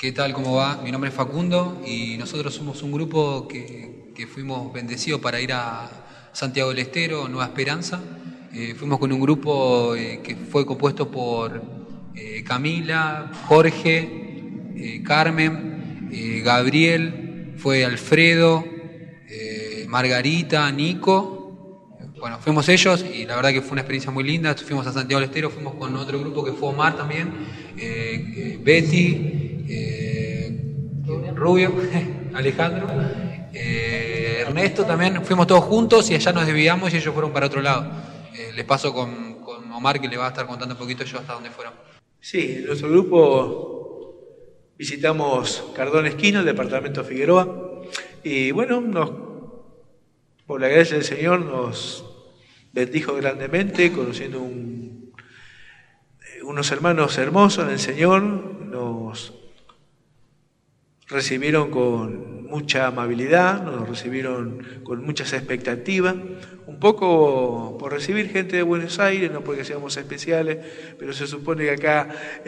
¿Qué tal? ¿Cómo va? Mi nombre es Facundo y nosotros somos un grupo que fuimos bendecidos para ir a Santiago del Estero, Nueva Esperanza. Fuimos con un grupo que fue compuesto por Camila, Jorge, Carmen, Gabriel, fue Alfredo, Margarita, Nico. Bueno, fuimos ellos y la verdad que fue una experiencia muy linda. Fuimos a Santiago del Estero, fuimos con otro grupo que fue Omar también, Betty, Rubio, Alejandro, Ernesto también. Fuimos todos juntos y allá nos desviamos y ellos fueron para otro lado. Les paso con Omar, que le va a estar contando un poquito ellos hasta dónde fueron. Sí, en nuestro grupo visitamos Cardón Esquina, el departamento de Figueroa, y bueno, por la gracia del Señor nos bendijo grandemente, conociendo unos hermanos hermosos en el Señor. Nos recibieron con mucha amabilidad, nos recibieron con muchas expectativas, un poco por recibir gente de Buenos Aires, no porque seamos especiales, pero se supone que acá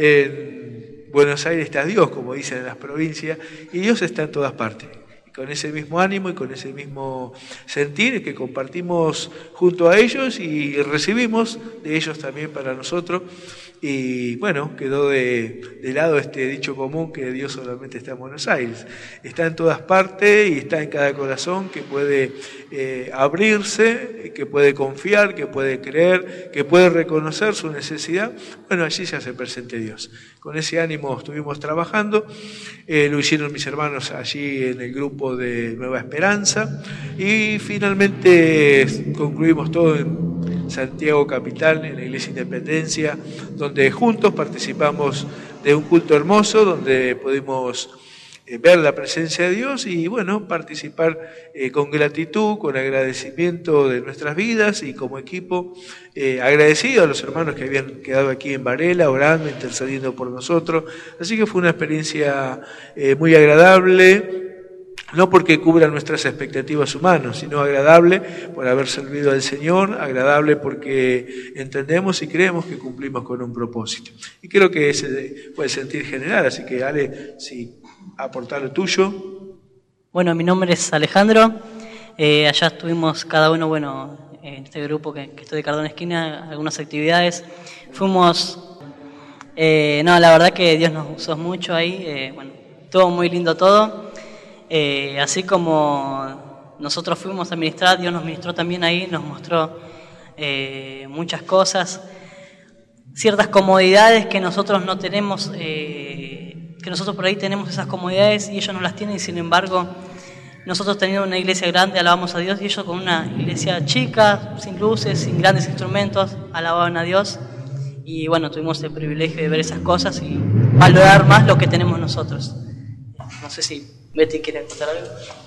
en Buenos Aires está Dios, como dicen en las provincias, y Dios está en todas partes. Y con ese mismo ánimo y con ese mismo sentir que compartimos junto a ellos y recibimos de ellos también para nosotros. Y bueno, quedó de lado este dicho común que Dios solamente está en Buenos Aires. Está en todas partes y está en cada corazón que puede abrirse, que puede confiar, que puede creer, que puede reconocer su necesidad. Bueno, allí se hace presente Dios. Con ese ánimo estuvimos trabajando, lo hicieron mis hermanos allí en el grupo de Nueva Esperanza y finalmente concluimos todo en Santiago Capital, en la Iglesia Independencia, donde juntos participamos de un culto hermoso, donde pudimos ver la presencia de Dios y bueno, participar con gratitud, con agradecimiento de nuestras vidas y como equipo agradecido a los hermanos que habían quedado aquí en Varela, orando, intercediendo por nosotros. Así que fue una experiencia muy agradable. No porque cubra nuestras expectativas humanas, sino agradable por haber servido al Señor, agradable porque entendemos y creemos que cumplimos con un propósito. Y creo que ese fue el sentir general, así que Ale, si aportar lo tuyo. Bueno, mi nombre es Alejandro, allá estuvimos cada uno, en este grupo que estoy de Cardón Esquina, algunas actividades. Fuimos, la verdad que Dios nos usó mucho ahí, todo muy lindo todo. Así como nosotros fuimos a ministrar, Dios nos ministró también ahí, nos mostró muchas cosas, ciertas comodidades que nosotros no tenemos, que nosotros por ahí tenemos esas comodidades y ellos no las tienen, y sin embargo nosotros teniendo una iglesia grande alabamos a Dios y ellos con una iglesia chica, sin luces, sin grandes instrumentos, alababan a Dios. Y bueno, tuvimos el privilegio de ver esas cosas y valorar más lo que tenemos nosotros. No sé si Betty quiere contar algo.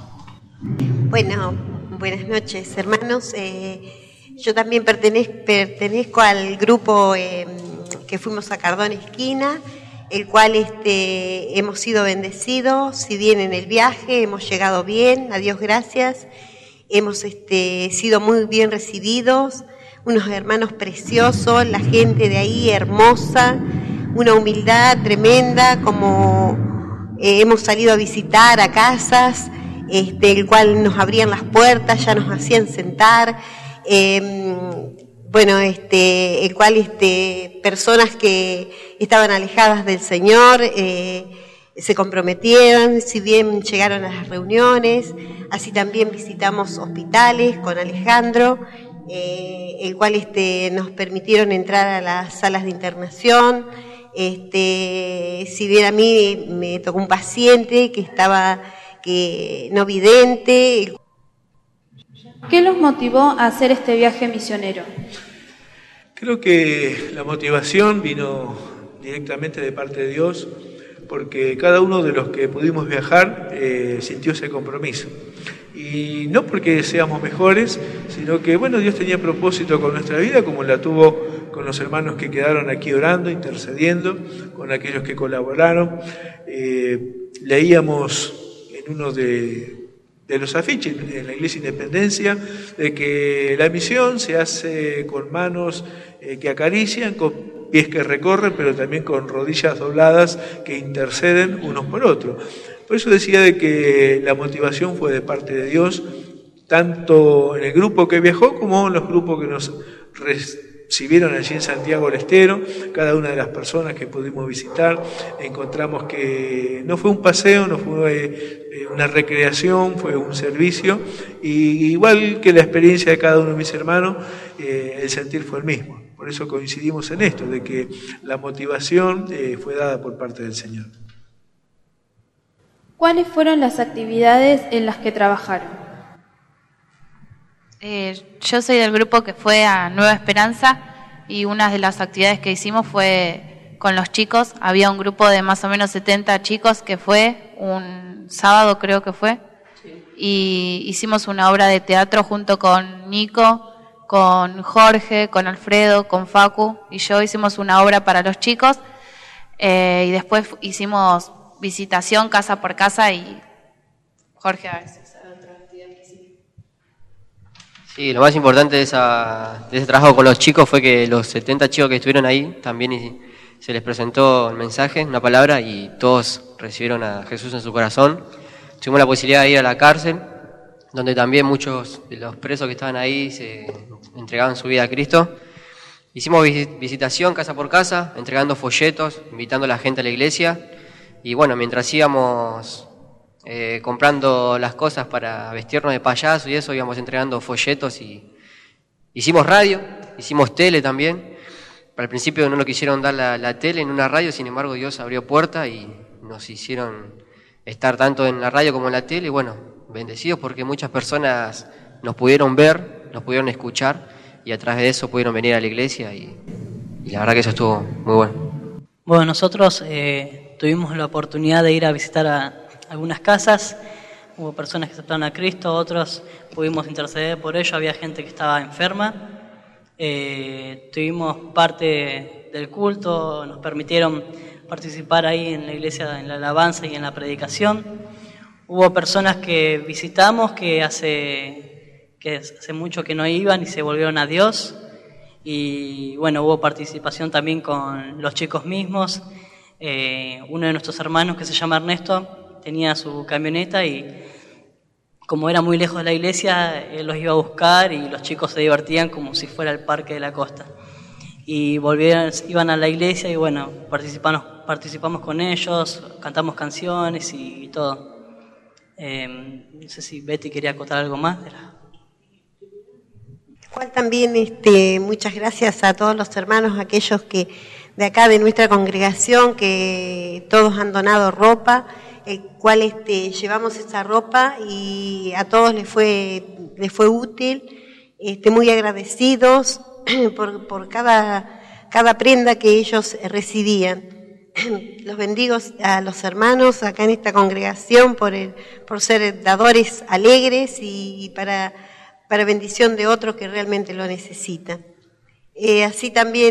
Bueno, buenas noches, hermanos. Yo también pertenezco al grupo que fuimos a Cardón Esquina, el cual hemos sido bendecidos. Si bien en el viaje hemos llegado bien, a Dios gracias, hemos sido muy bien recibidos, unos hermanos preciosos, la gente de ahí hermosa, una humildad tremenda, como hemos salido a visitar a casas, el cual nos abrían las puertas, ya nos hacían sentar, el cual personas que estaban alejadas del Señor se comprometieron, si bien llegaron a las reuniones. Así también visitamos hospitales con Alejandro, el cual nos permitieron entrar a las salas de internación. Si bien a mí me tocó un paciente que estaba no vidente. ¿Qué los motivó a hacer este viaje misionero? Creo que la motivación vino directamente de parte de Dios, porque cada uno de los que pudimos viajar sintió ese compromiso. Y no porque seamos mejores, sino que Dios tenía propósito con nuestra vida, como la tuvo con los hermanos que quedaron aquí orando, intercediendo, con aquellos que colaboraron. Leíamos en uno de los afiches en la Iglesia Independencia de que la misión se hace con manos que acarician, con pies que recorren, pero también con rodillas dobladas que interceden unos por otros. Por eso decía de que la motivación fue de parte de Dios, tanto en el grupo que viajó como en los grupos que nos recibieron allí en Santiago del Estero. Cada una de las personas que pudimos visitar, encontramos que no fue un paseo, no fue una recreación, fue un servicio, y igual que la experiencia de cada uno de mis hermanos, el sentir fue el mismo. Por eso coincidimos en esto, de que la motivación fue dada por parte del Señor. ¿Cuáles fueron las actividades en las que trabajaron? Yo soy del grupo que fue a Nueva Esperanza, y una de las actividades que hicimos fue con los chicos. Había un grupo de más o menos 70 chicos que fue un sábado, creo que fue, y hicimos una obra de teatro junto con Nico, con Jorge, con Alfredo, con Facu y yo. Hicimos una obra para los chicos, y después hicimos visitación casa por casa, y Jorge a veces sabe otra actividad que hicimos. Sí, lo más importante de ese trabajo con los chicos fue que los 70 chicos que estuvieron ahí también se les presentó el mensaje, una palabra, y todos recibieron a Jesús en su corazón. Tuvimos la posibilidad de ir a la cárcel, donde también muchos de los presos que estaban ahí se entregaban su vida a Cristo. Hicimos visitación casa por casa, entregando folletos, invitando a la gente a la iglesia. Y bueno, mientras íbamos comprando las cosas para vestirnos de payaso y eso, íbamos entregando folletos, y hicimos radio, hicimos tele también. Al principio no nos quisieron dar la tele en una radio, sin embargo Dios abrió puerta y nos hicieron estar tanto en la radio como en la tele. Y bueno, bendecidos porque muchas personas nos pudieron ver, nos pudieron escuchar, y a través de eso pudieron venir a la iglesia, y la verdad que eso estuvo muy bueno. Bueno, nosotros tuvimos la oportunidad de ir a visitar a algunas casas. Hubo personas que aceptaron a Cristo, otros pudimos interceder por ellos, había gente que estaba enferma. Tuvimos parte del culto, nos permitieron participar ahí en la iglesia, en la alabanza y en la predicación. Hubo personas que visitamos que hace mucho que no iban y se volvieron a Dios. Y bueno, hubo participación también con los chicos mismos. Uno de nuestros hermanos, que se llama Ernesto, tenía su camioneta, y como era muy lejos de la iglesia, él los iba a buscar y los chicos se divertían como si fuera el Parque de la Costa. Y iban a la iglesia y bueno, participamos con ellos, cantamos canciones y todo. No sé si Betty quería acotar algo más. Igual también muchas gracias a todos los hermanos, aquellos que de acá de nuestra congregación, que todos han donado ropa, el cual llevamos esa ropa y a todos les fue útil. Muy agradecidos por cada prenda que ellos recibían. Los bendigo a los hermanos acá en esta congregación por ser dadores alegres y para bendición de otros que realmente lo necesitan. Así también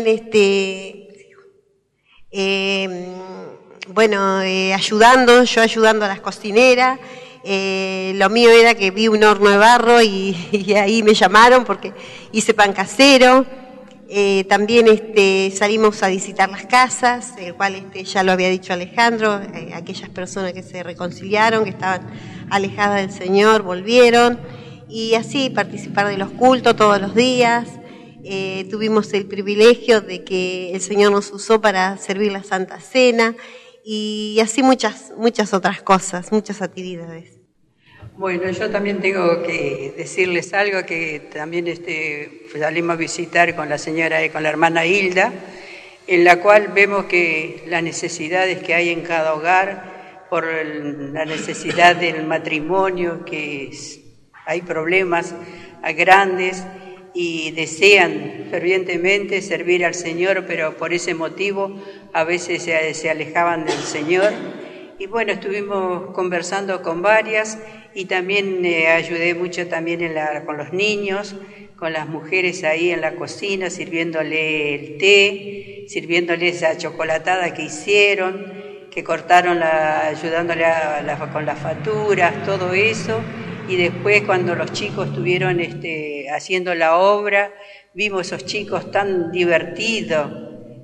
yo ayudando a las cocineras. Lo mío era que vi un horno de barro y ahí me llamaron porque hice pan casero. También salimos a visitar las casas, el cual ya lo había dicho Alejandro, aquellas personas que se reconciliaron, que estaban alejadas del Señor, volvieron, y así participar de los cultos todos los días. Tuvimos el privilegio de que el Señor nos usó para servir la Santa Cena, y así muchas otras cosas, muchas actividades. Bueno, yo también tengo que decirles algo, que también salimos a visitar con la señora y con la hermana Hilda, en la cual vemos que las necesidades que hay en cada hogar, por la necesidad del matrimonio, que hay problemas grandes y desean fervientemente servir al Señor, pero por ese motivo a veces se alejaban del Señor. Y bueno, estuvimos conversando con varias, y también ayudé mucho también con los niños, con las mujeres ahí en la cocina, sirviéndole el té, sirviéndole esa chocolatada que hicieron, que cortaron, ayudándole con las facturas, todo eso. Y después, cuando los chicos estuvieron haciendo la obra, vimos esos chicos tan divertidos,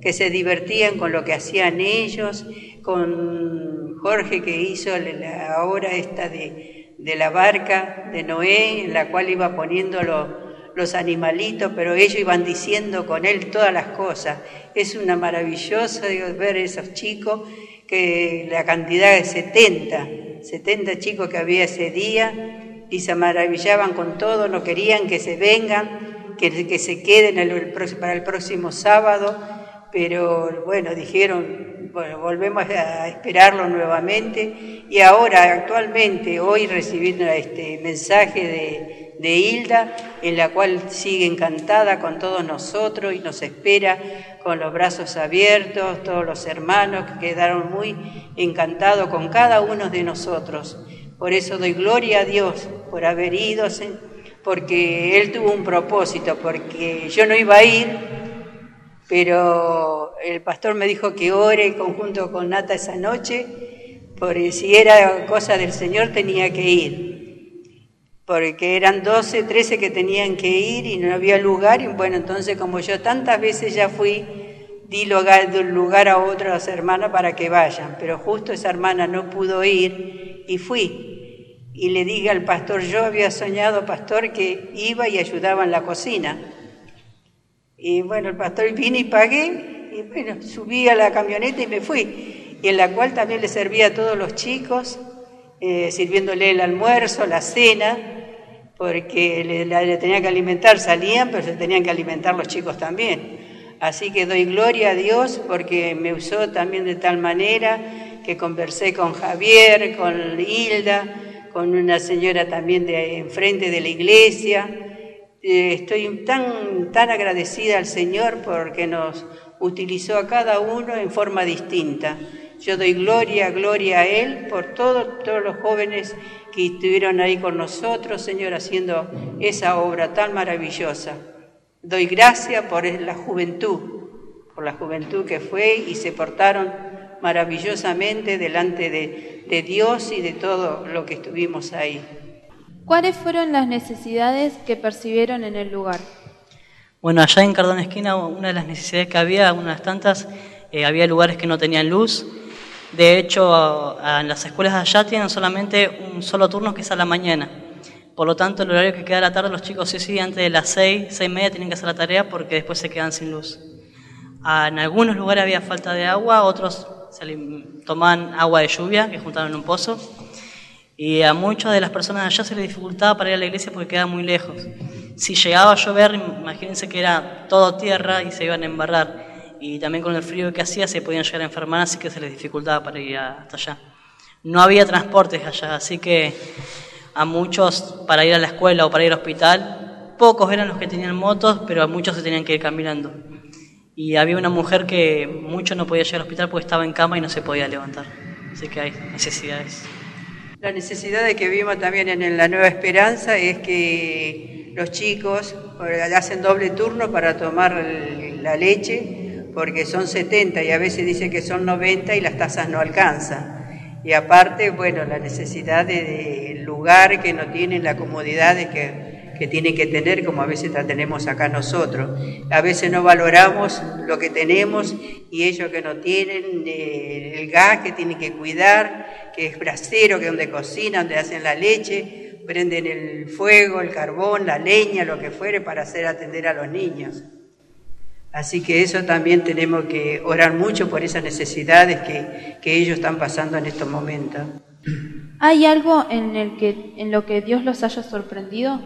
que se divertían con lo que hacían ellos, con Jorge que hizo la obra esta de la barca de Noé, en la cual iba poniendo los animalitos, pero ellos iban diciendo con él todas las cosas. Es una maravillosa, ver esos chicos, que la cantidad de 70 chicos que había ese día, y se maravillaban con todo, no querían que se vengan, que se queden para el próximo sábado, pero bueno, dijeron, bueno, volvemos a esperarlo nuevamente. Y ahora, actualmente, hoy recibí este mensaje de Hilda, en la cual sigue encantada con todos nosotros y nos espera con los brazos abiertos, todos los hermanos que quedaron muy encantados con cada uno de nosotros. Por eso doy gloria a Dios por haber ido, porque Él tuvo un propósito, porque yo no iba a ir, pero el pastor me dijo que ore conjunto con Nata esa noche, porque si era cosa del Señor tenía que ir, porque eran 12, 13 que tenían que ir y no había lugar. Y bueno, entonces como yo tantas veces ya fui, di lugar a otras hermanas para que vayan, pero justo esa hermana no pudo ir y fui. Y le dije al pastor, yo había soñado, pastor, que iba y ayudaba en la cocina. Y bueno, el pastor vine y pagué, y bueno, subí a la camioneta y me fui, y en la cual también le servía a todos los chicos, sirviéndole el almuerzo, la cena, porque le tenía que alimentar, salían, pero se tenían que alimentar los chicos también. Así que doy gloria a Dios porque me usó también de tal manera que conversé con Javier, con Hilda, con una señora también de enfrente de la iglesia. Estoy tan agradecida al Señor porque nos utilizó a cada uno en forma distinta. Yo doy gloria a Él por todos los jóvenes que estuvieron ahí con nosotros, Señor, haciendo esa obra tan maravillosa. Doy gracias por la juventud que fue y se portaron maravillosamente delante de Dios y de todo lo que estuvimos ahí. ¿Cuáles fueron las necesidades que percibieron en el lugar? Bueno, allá en Cardón Esquina, una de las necesidades que había, una de las tantas, había lugares que no tenían luz. De hecho, en las escuelas de allá tienen solamente un solo turno que es a la mañana. Por lo tanto, el horario que queda a la tarde, los chicos sí, antes de las 6:30 tienen que hacer la tarea porque después se quedan sin luz. En algunos lugares había falta de agua, otros tomaban agua de lluvia que juntaron en un pozo. Y a muchas de las personas allá se les dificultaba para ir a la iglesia porque quedaba muy lejos. Si llegaba a llover, imagínense que era todo tierra y se iban a embarrar. Y también con el frío que hacía se podían llegar a enfermar, así que se les dificultaba para ir hasta allá. No había transportes allá, así que a muchos para ir a la escuela o para ir al hospital, pocos eran los que tenían motos, pero a muchos se tenían que ir caminando. Y había una mujer que mucho no podía llegar al hospital porque estaba en cama y no se podía levantar. Así que hay necesidades. La necesidad que vimos también en la Nueva Esperanza es que los chicos hacen doble turno para tomar la leche, porque son 70 y a veces dicen que son 90 y las tazas no alcanzan. Y aparte, bueno, la necesidad del lugar que no tienen, la comodidad que tienen que tener, como a veces la tenemos acá nosotros. A veces no valoramos lo que tenemos y ellos que no tienen el gas que tienen que cuidar, que es brasero, que es donde cocinan, donde hacen la leche, prenden el fuego, el carbón, la leña, lo que fuere para atender a los niños. Así que eso también tenemos que orar mucho por esas necesidades que ellos están pasando en estos momentos. ¿Hay algo en lo que Dios los haya sorprendido?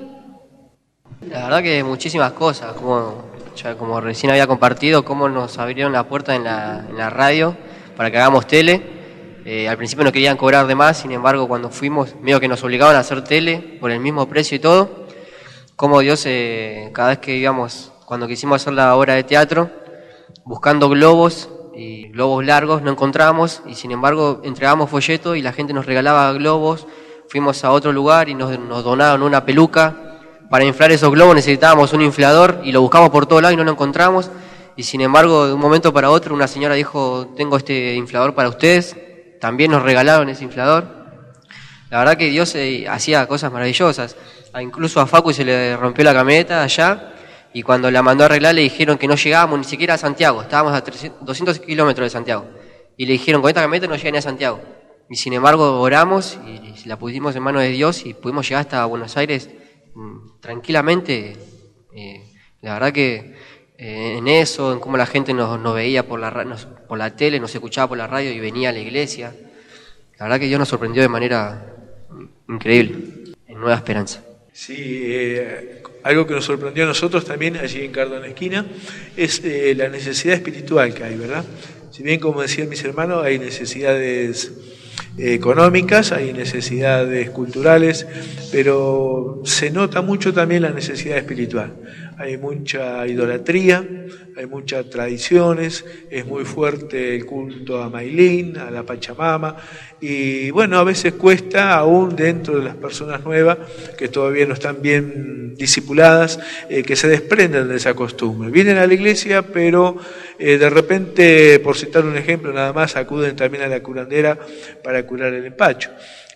La verdad que muchísimas cosas, como recién había compartido, cómo nos abrieron la puerta en la radio para que hagamos tele. Al principio no querían cobrar de más, sin embargo cuando fuimos medio que nos obligaban a hacer tele por el mismo precio y todo. Como Dios, cada vez que íbamos, cuando quisimos hacer la obra de teatro, buscando globos y globos largos no encontrábamos, y sin embargo entregábamos folletos y la gente nos regalaba globos. Fuimos a otro lugar y nos donaron una peluca. Para inflar esos globos necesitábamos un inflador y lo buscamos por todos lados y no lo encontramos. Y sin embargo, de un momento para otro, una señora dijo, tengo este inflador para ustedes. También nos regalaron ese inflador. La verdad que Dios hacía cosas maravillosas. Incluso a Facu se le rompió la camioneta allá Y cuando la mandó a arreglar le dijeron que no llegábamos ni siquiera a Santiago, estábamos a 200 kilómetros de Santiago. Y le dijeron, con esta camioneta no llega ni a Santiago. Y sin embargo oramos y la pusimos en manos de Dios y pudimos llegar hasta Buenos Aires tranquilamente. La verdad que en eso, en cómo la gente nos veía por la tele, nos escuchaba por la radio y venía a la iglesia. La verdad que Dios nos sorprendió de manera increíble, en Nueva Esperanza. Sí, algo que nos sorprendió a nosotros también allí en Cardona Esquina es la necesidad espiritual que hay, ¿verdad? Si bien, como decían mis hermanos, hay necesidades económicas, hay necesidades culturales, pero se nota mucho también la necesidad espiritual. Hay mucha idolatría, hay muchas tradiciones, es muy fuerte el culto a Maylin, a la Pachamama, y bueno, a veces cuesta, aún dentro de las personas nuevas, que todavía no están bien discipuladas, que se desprendan de esa costumbre. Vienen a la iglesia, pero de repente, por citar un ejemplo nada más, acuden también a la curandera para curar el empacho.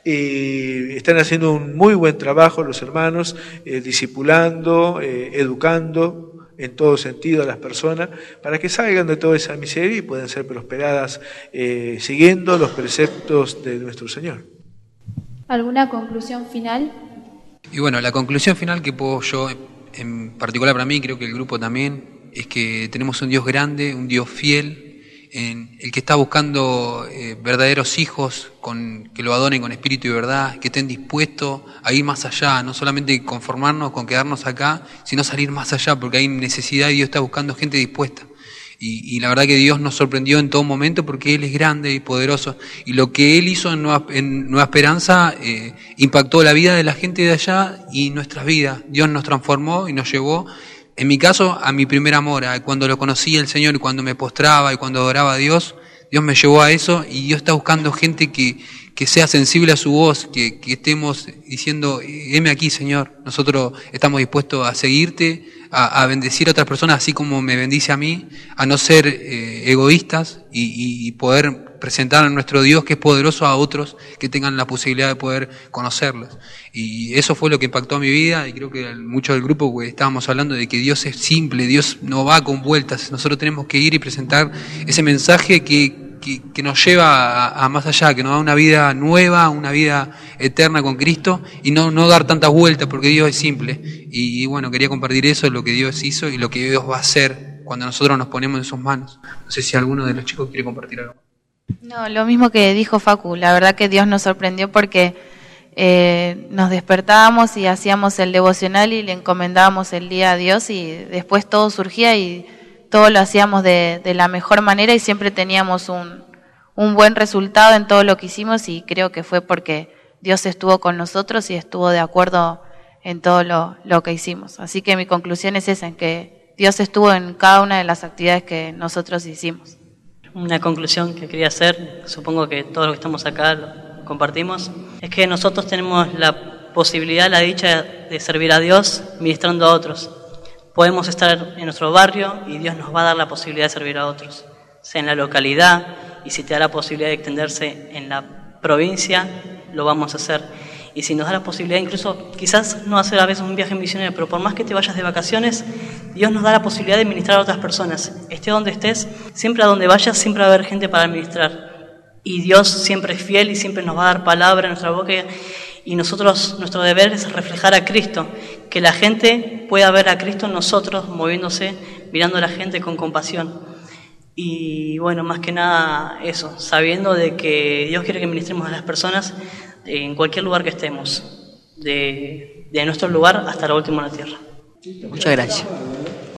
Y están haciendo un muy buen trabajo los hermanos, discipulando, educando en todo sentido a las personas, para que salgan de toda esa miseria y puedan ser prosperadas siguiendo los preceptos de nuestro Señor. ¿Alguna conclusión final? Y bueno, la conclusión final que puedo yo, en particular para mí, creo que el grupo también, es que tenemos un Dios grande, un Dios fiel, en el que está buscando verdaderos hijos que lo adoren con espíritu y verdad, que estén dispuestos a ir más allá, no solamente conformarnos con quedarnos acá, sino salir más allá, porque hay necesidad y Dios está buscando gente dispuesta. Y la verdad que Dios nos sorprendió en todo momento porque Él es grande y poderoso. Y lo que Él hizo en Nueva Esperanza impactó la vida de la gente de allá y nuestras vidas. Dios nos transformó y nos llevó, en mi caso, a mi primer amor. Cuando lo conocí el Señor y cuando me postraba y cuando adoraba a Dios, Dios me llevó a eso y Dios está buscando gente que sea sensible a su voz, que estemos diciendo, heme aquí, Señor, nosotros estamos dispuestos a seguirte, a bendecir a otras personas así como me bendice a mí, a no ser egoístas y poder presentar a nuestro Dios que es poderoso a otros que tengan la posibilidad de poder conocerlos. Y eso fue lo que impactó a mi vida y creo que mucho del grupo que estábamos hablando de que Dios es simple, Dios no va con vueltas, nosotros tenemos que ir y presentar ese mensaje que nos lleva a más allá, que nos da una vida nueva, una vida eterna con Cristo y no dar tantas vueltas porque Dios es simple. Y bueno, quería compartir eso, lo que Dios hizo y lo que Dios va a hacer cuando nosotros nos ponemos en sus manos. No sé si alguno de los chicos quiere compartir algo. No, lo mismo que dijo Facu, la verdad que Dios nos sorprendió porque nos despertábamos y hacíamos el devocional y le encomendábamos el día a Dios y después todo surgía y todo lo hacíamos de la mejor manera y siempre teníamos un buen resultado en todo lo que hicimos y creo que fue porque Dios estuvo con nosotros y estuvo de acuerdo en todo lo que hicimos. Así que mi conclusión es esa, en que Dios estuvo en cada una de las actividades que nosotros hicimos. Una conclusión que quería hacer, supongo que todos los que estamos acá lo compartimos, es que nosotros tenemos la posibilidad, la dicha de servir a Dios ministrando a otros. Podemos estar en nuestro barrio y Dios nos va a dar la posibilidad de servir a otros, sea en la localidad y si te da la posibilidad de extenderse en la provincia, lo vamos a hacer. Y si nos da la posibilidad, incluso quizás no hacer a veces un viaje misionero, pero por más que te vayas de vacaciones, Dios nos da la posibilidad de ministrar a otras personas. Esté donde estés, siempre a donde vayas, siempre va a haber gente para ministrar. Y Dios siempre es fiel y siempre nos va a dar palabra en nuestra boca. Y nosotros, nuestro deber es reflejar a Cristo, que la gente pueda ver a Cristo en nosotros, moviéndose, mirando a la gente con compasión. Y bueno, más que nada eso, sabiendo de que Dios quiere que ministremos a las personas en cualquier lugar que estemos, de nuestro lugar hasta lo último en la tierra. Muchas gracias.